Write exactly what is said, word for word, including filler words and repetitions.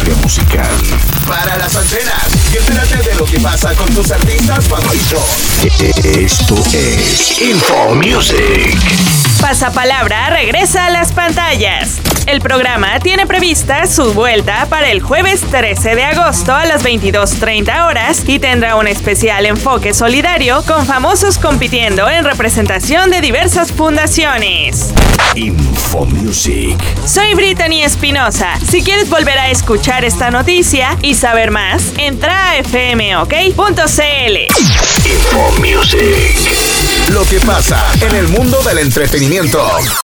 industria musical. Para las antenas y entérate de lo que pasa con tus artistas favoritos. Esto es Info Music. Pasapalabra regresa a las pantallas. El programa tiene prevista su vuelta para el jueves trece de agosto a las veintidós treinta horas y tendrá un especial enfoque solidario con famosos compitiendo en representación de diversas fundaciones. Info Music. Soy Brittany Espinosa. Si quieres volver a escuchar esta noticia y saber más, entra a f m o k punto c l. Info Music. Lo que pasa en el mundo del entretenimiento.